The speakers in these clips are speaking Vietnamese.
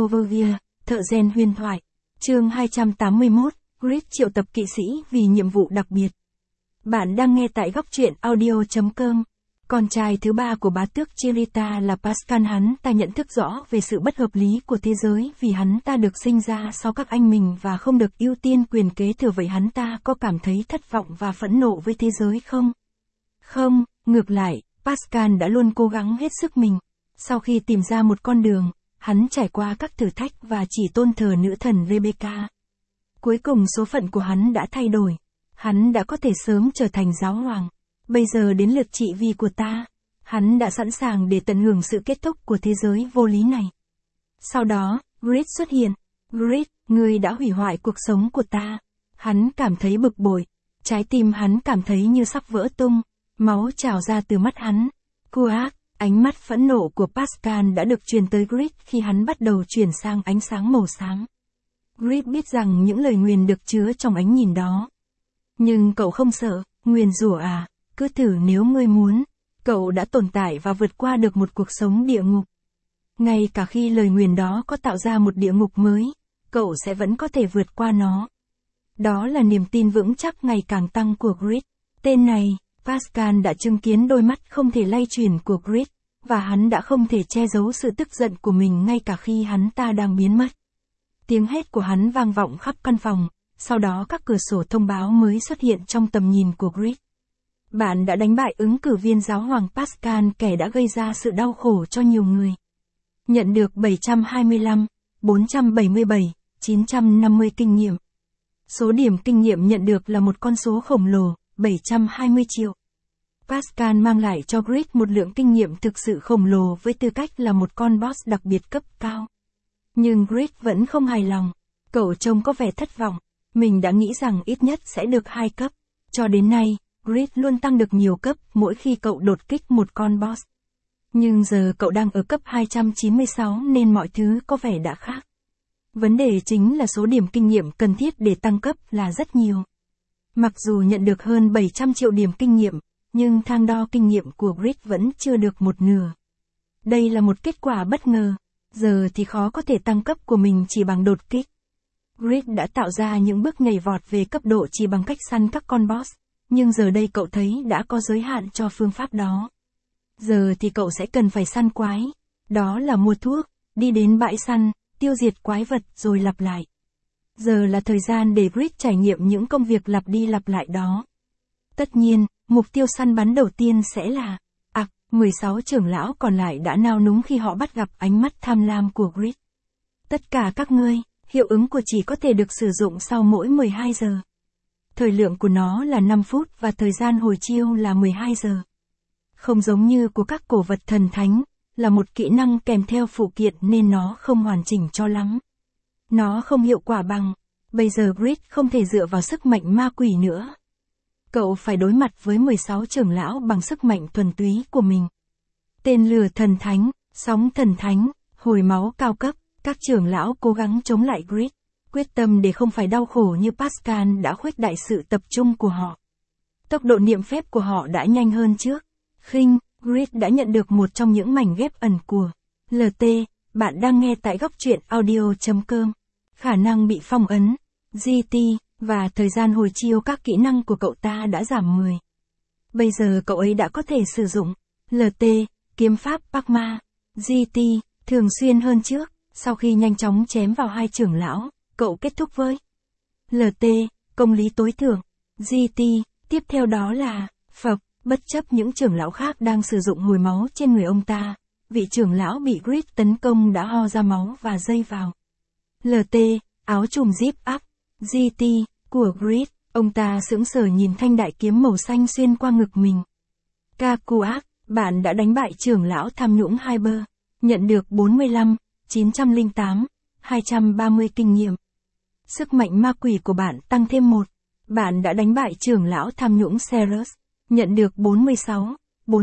Overview, thợ rèn huyền thoại. Chương 281, Grid triệu tập kỵ sĩ vì nhiệm vụ đặc biệt. Bạn đang nghe tại góc truyện audio.com. Con trai thứ ba của bá tước Chirita là Pascal, hắn ta nhận thức rõ về sự bất hợp lý của thế giới vì hắn ta được sinh ra sau các anh mình và không được ưu tiên quyền kế thừa. Vậy hắn ta có cảm thấy thất vọng và phẫn nộ với thế giới không? Không, ngược lại, Pascal đã luôn cố gắng hết sức mình. Sau khi tìm ra một con đường, hắn trải qua các thử thách và chỉ tôn thờ nữ thần Rebecca. Cuối cùng số phận của hắn đã thay đổi. Hắn đã có thể sớm trở thành giáo hoàng. Bây giờ đến lượt trị vì của ta. Hắn đã sẵn sàng để tận hưởng sự kết thúc của thế giới vô lý này. Sau đó, Grid xuất hiện. Grid, ngươi đã hủy hoại cuộc sống của ta. Hắn cảm thấy bực bội. Trái tim hắn cảm thấy như sắp vỡ tung. Máu trào ra từ mắt hắn. Kuak, ánh mắt phẫn nộ của Pascal đã được truyền tới Grid khi hắn bắt đầu chuyển sang ánh sáng màu xám. Grid biết rằng những lời nguyền được chứa trong ánh nhìn đó. Nhưng cậu không sợ, nguyền rủa à, cứ thử nếu ngươi muốn. Cậu đã tồn tại và vượt qua được một cuộc sống địa ngục. Ngay cả khi lời nguyền đó có tạo ra một địa ngục mới, cậu sẽ vẫn có thể vượt qua nó. Đó là niềm tin vững chắc ngày càng tăng của Grid. Tên này, Pascal đã chứng kiến đôi mắt không thể lay chuyển của Grid, và hắn đã không thể che giấu sự tức giận của mình ngay cả khi hắn ta đang biến mất. Tiếng hét của hắn vang vọng khắp căn phòng, sau đó các cửa sổ thông báo mới xuất hiện trong tầm nhìn của Grid. Bạn đã đánh bại ứng cử viên giáo hoàng Pascal, kẻ đã gây ra sự đau khổ cho nhiều người. Nhận được 725, 477, 950 kinh nghiệm. Số điểm kinh nghiệm nhận được là một con số khổng lồ, 720 triệu. Pascal mang lại cho Grid một lượng kinh nghiệm thực sự khổng lồ với tư cách là một con boss đặc biệt cấp cao. Nhưng Grid vẫn không hài lòng. Cậu trông có vẻ thất vọng. Mình đã nghĩ rằng ít nhất sẽ được 2 cấp. Cho đến nay, Grid luôn tăng được nhiều cấp mỗi khi cậu đột kích một con boss. Nhưng giờ cậu đang ở cấp 296 nên mọi thứ có vẻ đã khác. Vấn đề chính là số điểm kinh nghiệm cần thiết để tăng cấp là rất nhiều. Mặc dù nhận được hơn 700 triệu điểm kinh nghiệm, nhưng thang đo kinh nghiệm của Grid vẫn chưa được một nửa. Đây là một kết quả bất ngờ. Giờ thì khó có thể tăng cấp của mình chỉ bằng đột kích. Grid đã tạo ra những bước nhảy vọt về cấp độ chỉ bằng cách săn các con boss, nhưng giờ đây cậu thấy đã có giới hạn cho phương pháp đó. Giờ thì cậu sẽ cần phải săn quái. Đó là mua thuốc, đi đến bãi săn, tiêu diệt quái vật rồi lặp lại. Giờ là thời gian để Grid trải nghiệm những công việc lặp đi lặp lại đó. Tất nhiên, mục tiêu săn bắn đầu tiên sẽ là 16 trưởng lão còn lại đã nao núng khi họ bắt gặp ánh mắt tham lam của Grid. Tất cả các ngươi, hiệu ứng của chỉ có thể được sử dụng sau mỗi 12 giờ. Thời lượng của nó là 5 phút và thời gian hồi chiêu là 12 giờ. Không giống như của các cổ vật thần thánh, là một kỹ năng kèm theo phụ kiện nên nó không hoàn chỉnh cho lắm. Nó không hiệu quả bằng. Bây giờ Grid không thể dựa vào sức mạnh ma quỷ nữa. Cậu phải đối mặt với 16 trưởng lão bằng sức mạnh thuần túy của mình. Tên lửa thần thánh, sóng thần thánh, hồi máu cao cấp, các trưởng lão cố gắng chống lại Grid, quyết tâm để không phải đau khổ như Pascal đã khuếch đại sự tập trung của họ. Tốc độ niệm phép của họ đã nhanh hơn trước. Grid đã nhận được một trong những mảnh ghép ẩn của LT, bạn đang nghe tại góc truyện audio.com. Khả năng bị phong ấn, GT, và thời gian hồi chiêu các kỹ năng của cậu ta đã giảm 10. Bây giờ cậu ấy đã có thể sử dụng LT, kiếm pháp Pakma, GT, thường xuyên hơn trước. Sau khi nhanh chóng chém vào 2 trưởng lão, cậu kết thúc với LT, công lý tối thượng, GT, tiếp theo đó là Phật, bất chấp những trưởng lão khác đang sử dụng hồi máu trên người ông ta. Vị trưởng lão bị Grid tấn công đã ho ra máu và dây vào. LT, áo trùm zip up, GT, của Grid, ông ta sững sờ nhìn thanh đại kiếm màu xanh xuyên qua ngực mình. Kakuak, bạn đã đánh bại trưởng lão tham nhũng Hyper, nhận được 45, 908, 230 kinh nghiệm. Sức mạnh ma quỷ của bạn tăng thêm 1. Bạn đã đánh bại trưởng lão tham nhũng Ceres, nhận được 46,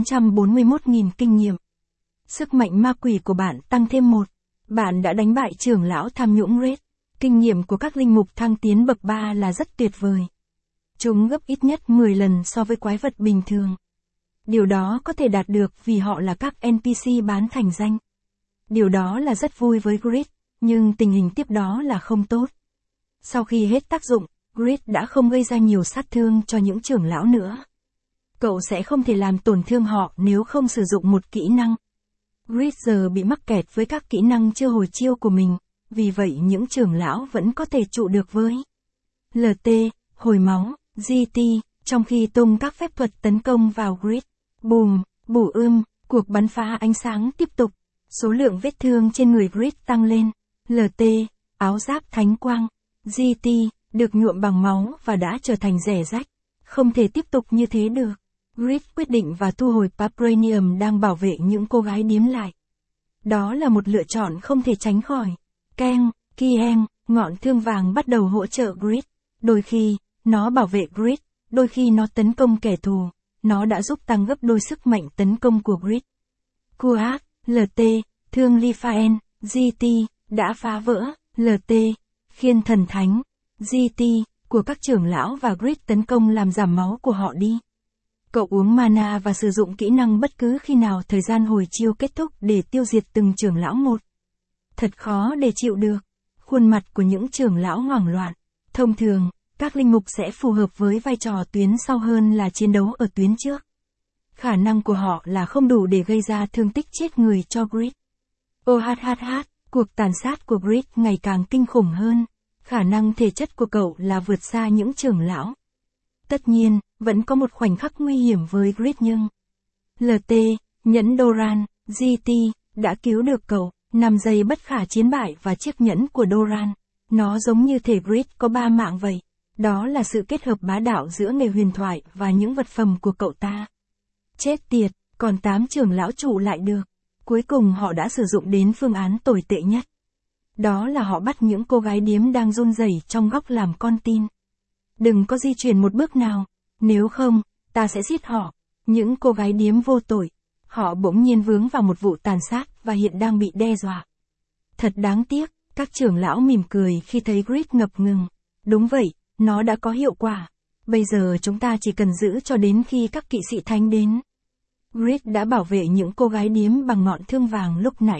441.000 kinh nghiệm. Sức mạnh ma quỷ của bạn tăng thêm 1. Bạn đã đánh bại trưởng lão tham nhũng Red. Kinh nghiệm của các linh mục thăng tiến bậc 3 là rất tuyệt vời. Chúng gấp ít nhất 10 lần so với quái vật bình thường. Điều đó có thể đạt được vì họ là các NPC bán thành danh. Điều đó là rất vui với Grid. nhưng tình hình tiếp đó là không tốt. Sau khi hết tác dụng, Grid đã không gây ra nhiều sát thương cho những trưởng lão nữa. Cậu sẽ không thể làm tổn thương họ nếu không sử dụng một kỹ năng. Grid giờ bị mắc kẹt với các kỹ năng chưa hồi chiêu của mình, vì vậy những trưởng lão vẫn có thể trụ được với LT, hồi máu, GT, trong khi tung các phép thuật tấn công vào Grid. Bùm, bù cuộc bắn phá ánh sáng tiếp tục. Số lượng vết thương trên người Grid tăng lên. LT, áo giáp thánh quang, GT, được nhuộm bằng máu và đã trở thành rẻ rách. Không thể tiếp tục như thế được. Grid quyết định và thu hồi Vibranium đang bảo vệ những cô gái điếm lại. Đó là một lựa chọn không thể tránh khỏi. Keng, Kieng, ngọn thương vàng bắt đầu hỗ trợ Grid. Đôi khi, nó bảo vệ Grid, đôi khi nó tấn công kẻ thù. Nó đã giúp tăng gấp đôi sức mạnh tấn công của Grid. Kuat, LT, thương Lifaen, GT, đã phá vỡ, LT, khiên thần thánh, GT, của các trưởng lão và Grid tấn công làm giảm máu của họ đi. Cậu uống mana và sử dụng kỹ năng bất cứ khi nào thời gian hồi chiêu kết thúc để tiêu diệt từng trưởng lão một. Thật khó để chịu được. Khuôn mặt của những trưởng lão hoảng loạn. Thông thường, các linh mục sẽ phù hợp với vai trò tuyến sau hơn là chiến đấu ở tuyến trước. Khả năng của họ là không đủ để gây ra thương tích chết người cho Grid. Cuộc tàn sát của Grid ngày càng kinh khủng hơn. Khả năng thể chất của cậu là vượt xa những trưởng lão. Tất nhiên, vẫn có một khoảnh khắc nguy hiểm với Grid nhưng LT, nhẫn Doran, GT, đã cứu được cậu. 5 giây bất khả chiến bại và chiếc nhẫn của Doran. Nó giống như thể Grid có 3 mạng vậy. Đó là sự kết hợp bá đạo giữa nghề huyền thoại và những vật phẩm của cậu ta. Chết tiệt, còn 8 trưởng lão trụ lại được. Cuối cùng họ đã sử dụng đến phương án tồi tệ nhất. Đó là họ bắt những cô gái điếm đang run rẩy trong góc làm con tin. Đừng có di chuyển một bước nào, nếu không, ta sẽ giết họ. Những cô gái điếm vô tội. Họ bỗng nhiên vướng vào một vụ tàn sát và hiện đang bị đe dọa. Thật đáng tiếc, các trưởng lão mỉm cười khi thấy Grid ngập ngừng. Đúng vậy, nó đã có hiệu quả. Bây giờ chúng ta chỉ cần giữ cho đến khi các kỵ sĩ thánh đến. Grid đã bảo vệ những cô gái điếm bằng ngọn thương vàng lúc nãy.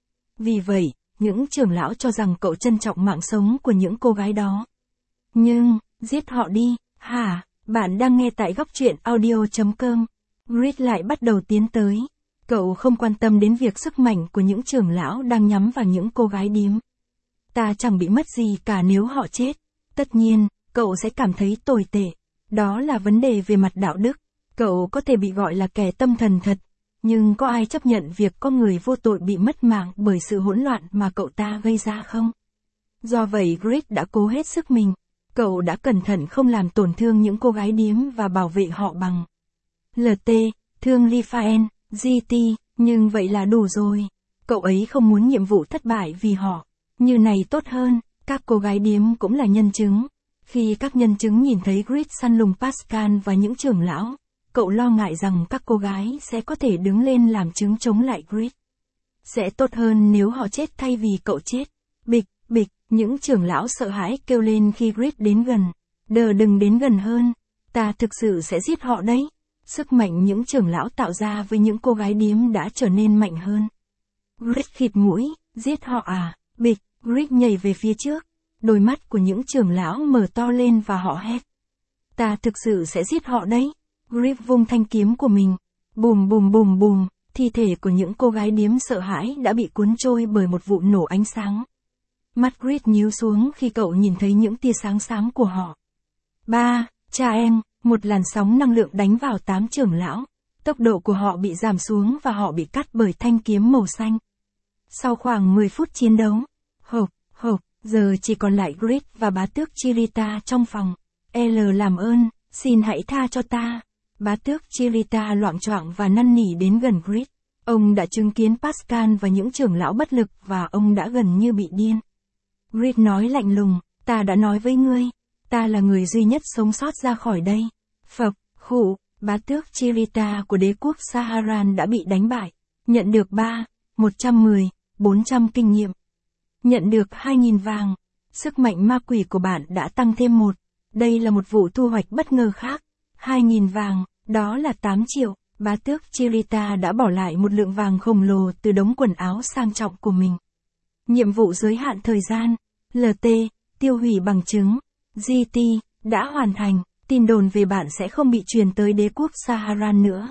Vì vậy, những trưởng lão cho rằng cậu trân trọng mạng sống của những cô gái đó. Nhưng, giết họ đi, hả? Bạn đang nghe tại góc truyện audio.com. Grid lại bắt đầu tiến tới. Cậu không quan tâm đến việc sức mạnh của những trưởng lão đang nhắm vào những cô gái điếm. Ta chẳng bị mất gì cả nếu họ chết. Tất nhiên, cậu sẽ cảm thấy tồi tệ. Đó là vấn đề về mặt đạo đức. Cậu có thể bị gọi là kẻ tâm thần thật. Nhưng có ai chấp nhận việc có người vô tội bị mất mạng bởi sự hỗn loạn mà cậu ta gây ra không? Do vậy Grid đã cố hết sức mình. Cậu đã cẩn thận không làm tổn thương những cô gái điếm và bảo vệ họ bằng LT, thương Lifaen, GT, nhưng vậy là đủ rồi. Cậu ấy không muốn nhiệm vụ thất bại vì họ. Như này tốt hơn, các cô gái điếm cũng là nhân chứng. Khi các nhân chứng nhìn thấy Grid săn lùng Pascal và những trưởng lão, cậu lo ngại rằng các cô gái sẽ có thể đứng lên làm chứng chống lại Grid. Sẽ tốt hơn nếu họ chết thay vì cậu chết. Bịch, bịch, những trưởng lão sợ hãi kêu lên khi Grid đến gần. Đừng đến gần hơn, ta thực sự sẽ giết họ đấy. Sức mạnh những trưởng lão tạo ra với những cô gái điếm đã trở nên mạnh hơn. Grid khịt mũi, giết họ à? Bịch, Grid nhảy về phía trước. Đôi mắt của những trưởng lão mở to lên và họ hét. Ta thực sự sẽ giết họ đấy. Grid vung thanh kiếm của mình. Bùm bùm bùm bùm, thi thể của những cô gái điếm sợ hãi đã bị cuốn trôi bởi một vụ nổ ánh sáng. Mắt Grid nhíu xuống khi cậu nhìn thấy những tia sáng xám của họ. Cha em, một làn sóng năng lượng đánh vào 8 trưởng lão. Tốc độ của họ bị giảm xuống và họ bị cắt bởi thanh kiếm màu xanh. Sau khoảng 10 phút chiến đấu, giờ chỉ còn lại Grid và bá tước Chirita trong phòng. Làm ơn, xin hãy tha cho ta. Bá tước Chirita loạng choạng và năn nỉ đến gần Grid. Ông đã chứng kiến Pascal và những trưởng lão bất lực và ông đã gần như bị điên. Grid nói lạnh lùng, ta đã nói với ngươi, ta là người duy nhất sống sót ra khỏi đây. Bá tước Chirita của đế quốc Saharan đã bị đánh bại. Nhận được 400 kinh nghiệm. Nhận được 2.000 vàng. Sức mạnh ma quỷ của bạn đã tăng thêm 1. Đây là một vụ thu hoạch bất ngờ khác. 2.000 vàng, đó là 8 triệu. Bá tước Chirita đã bỏ lại một lượng vàng khổng lồ từ đống quần áo sang trọng của mình. Nhiệm vụ giới hạn thời gian. LT, tiêu hủy bằng chứng. GT, đã hoàn thành, tin đồn về bạn sẽ không bị truyền tới đế quốc Saharan nữa.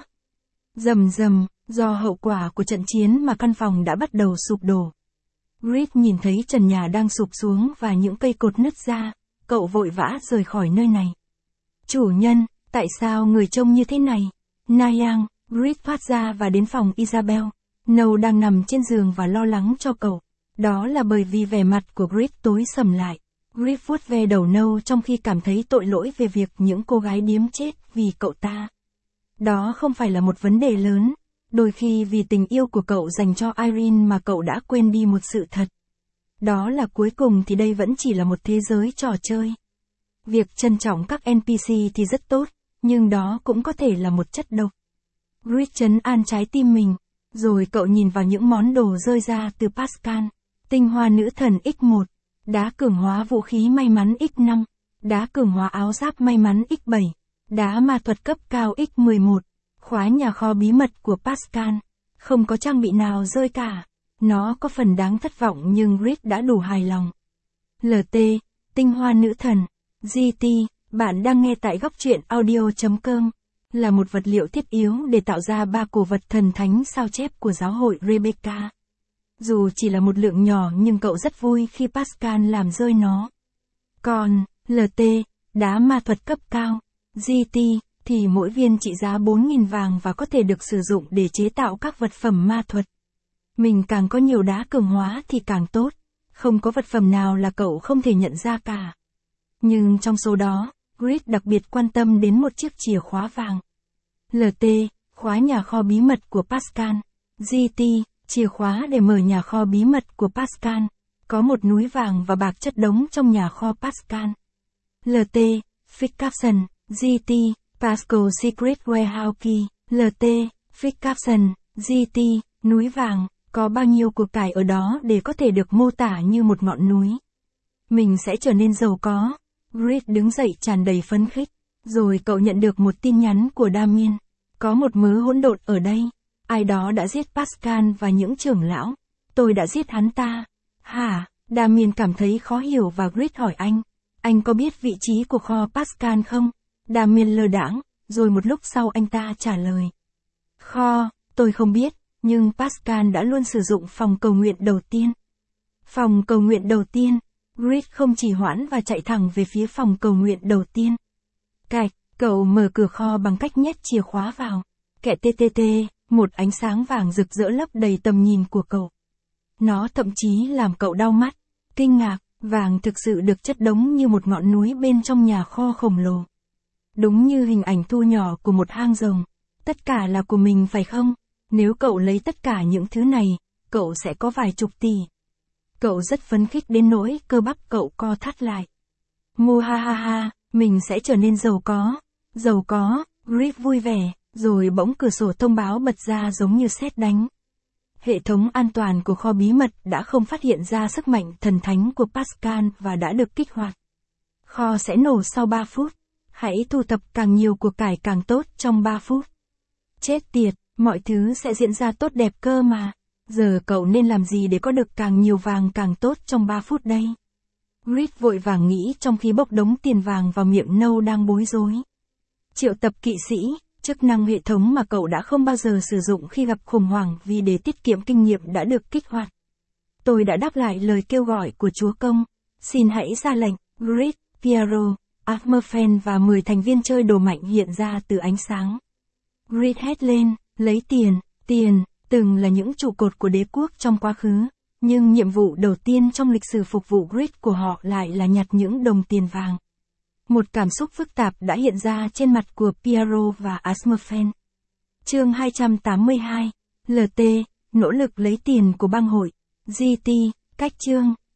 Rầm rầm, do hậu quả của trận chiến mà căn phòng đã bắt đầu sụp đổ. Reed nhìn thấy trần nhà đang sụp xuống và những cây cột nứt ra, cậu vội vã rời khỏi nơi này. Chủ nhân, tại sao người trông như thế này? Nayang, Reed phát ra và đến phòng Isabel. Nâu đang nằm trên giường và lo lắng cho cậu. Đó là bởi vì vẻ mặt của Reed tối sầm lại. Reed vuốt ve đầu Nâu trong khi cảm thấy tội lỗi về việc những cô gái điếm chết vì cậu ta. Đó không phải là một vấn đề lớn. Đôi khi vì tình yêu của cậu dành cho Irene mà cậu đã quên đi một sự thật. Đó là cuối cùng thì đây vẫn chỉ là một thế giới trò chơi. Việc trân trọng các NPC thì rất tốt, nhưng đó cũng có thể là một chất độc. Reed trấn an trái tim mình, rồi cậu nhìn vào những món đồ rơi ra từ Pascal. Tinh hoa nữ thần X1, đá cường hóa vũ khí may mắn X5, đá cường hóa áo giáp may mắn X7, đá ma thuật cấp cao X11, khóa nhà kho bí mật của Pascal. Không có trang bị nào rơi cả. Nó có phần đáng thất vọng nhưng Reed đã đủ hài lòng. LT, tinh hoa nữ thần. GT, bạn đang nghe tại góc truyện audio.com, là một vật liệu thiết yếu để tạo ra 3 cổ vật thần thánh sao chép của giáo hội Rebecca. Dù chỉ là một lượng nhỏ nhưng cậu rất vui khi Pascal làm rơi nó. Còn, LT, đá ma thuật cấp cao. GT, thì mỗi viên trị giá 4.000 vàng và có thể được sử dụng để chế tạo các vật phẩm ma thuật. Mình càng có nhiều đá cường hóa thì càng tốt. Không có vật phẩm nào là cậu không thể nhận ra cả. Nhưng trong số đó, Reed đặc biệt quan tâm đến một chiếc chìa khóa vàng. LT, khóa nhà kho bí mật của Pascal. GT, chìa khóa để mở nhà kho bí mật của Pascal. Có một núi vàng và bạc chất đống trong nhà kho Pascal. LT, Fix Caption. GT, Pascal Secret Warehouse Key. LT, Fix Caption. GT, núi vàng, có bao nhiêu của cải ở đó để có thể được mô tả như một ngọn núi. Mình sẽ trở nên giàu có. Reed đứng dậy tràn đầy phấn khích. Rồi cậu nhận được một tin nhắn của Damien. Có một mớ hỗn độn ở đây. Ai đó đã giết Pascal và những trưởng lão. Tôi đã giết hắn ta. Hả? Damien cảm thấy khó hiểu và Reed hỏi anh. Anh có biết vị trí của kho Pascal không? Damien lơ đãng, rồi một lúc sau anh ta trả lời. Kho, tôi không biết, nhưng Pascal đã luôn sử dụng phòng cầu nguyện đầu tiên. Phòng cầu nguyện đầu tiên. Reed không trì hoãn và chạy thẳng về phía phòng cầu nguyện đầu tiên. Cạch, cậu mở cửa kho bằng cách nhét chìa khóa vào. Kẹ TTT, một ánh sáng vàng rực rỡ lấp đầy tầm nhìn của cậu. Nó thậm chí làm cậu đau mắt, kinh ngạc, vàng thực sự được chất đống như một ngọn núi bên trong nhà kho khổng lồ. Đúng như hình ảnh thu nhỏ của một hang rồng. Tất cả là của mình phải không? Nếu cậu lấy tất cả những thứ này, cậu sẽ có vài chục tỷ. Cậu rất phấn khích đến nỗi cơ bắp cậu co thắt lại. Mu ha ha ha, mình sẽ trở nên giàu có. Giàu có, Reed vui vẻ, rồi bỗng cửa sổ thông báo bật ra giống như sét đánh. Hệ thống an toàn của kho bí mật đã không phát hiện ra sức mạnh thần thánh của Pascal và đã được kích hoạt. Kho sẽ nổ sau 3 phút. Hãy thu thập càng nhiều của cải càng tốt trong 3 phút. Chết tiệt, mọi thứ sẽ diễn ra tốt đẹp cơ mà. Giờ cậu nên làm gì để có được càng nhiều vàng càng tốt trong 3 phút đây? Reed vội vàng nghĩ trong khi bốc đống tiền vàng vào miệng Nâu đang bối rối. Triệu tập kỵ sĩ, chức năng hệ thống mà cậu đã không bao giờ sử dụng khi gặp khủng hoảng vì để tiết kiệm kinh nghiệm đã được kích hoạt. Tôi đã đáp lại lời kêu gọi của Chúa Công. Xin hãy ra lệnh. Reed, Piero, Armerfen và 10 thành viên chơi đồ mạnh hiện ra từ ánh sáng. Reed hét lên, lấy tiền, từng là những trụ cột của đế quốc trong quá khứ, nhưng nhiệm vụ đầu tiên trong lịch sử phục vụ Reed của họ lại là nhặt những đồng tiền vàng. Một cảm xúc phức tạp đã hiện ra trên mặt của Piero và Armerfen. Chương 282, LT, nỗ lực lấy tiền của bang hội. GT, cách chương.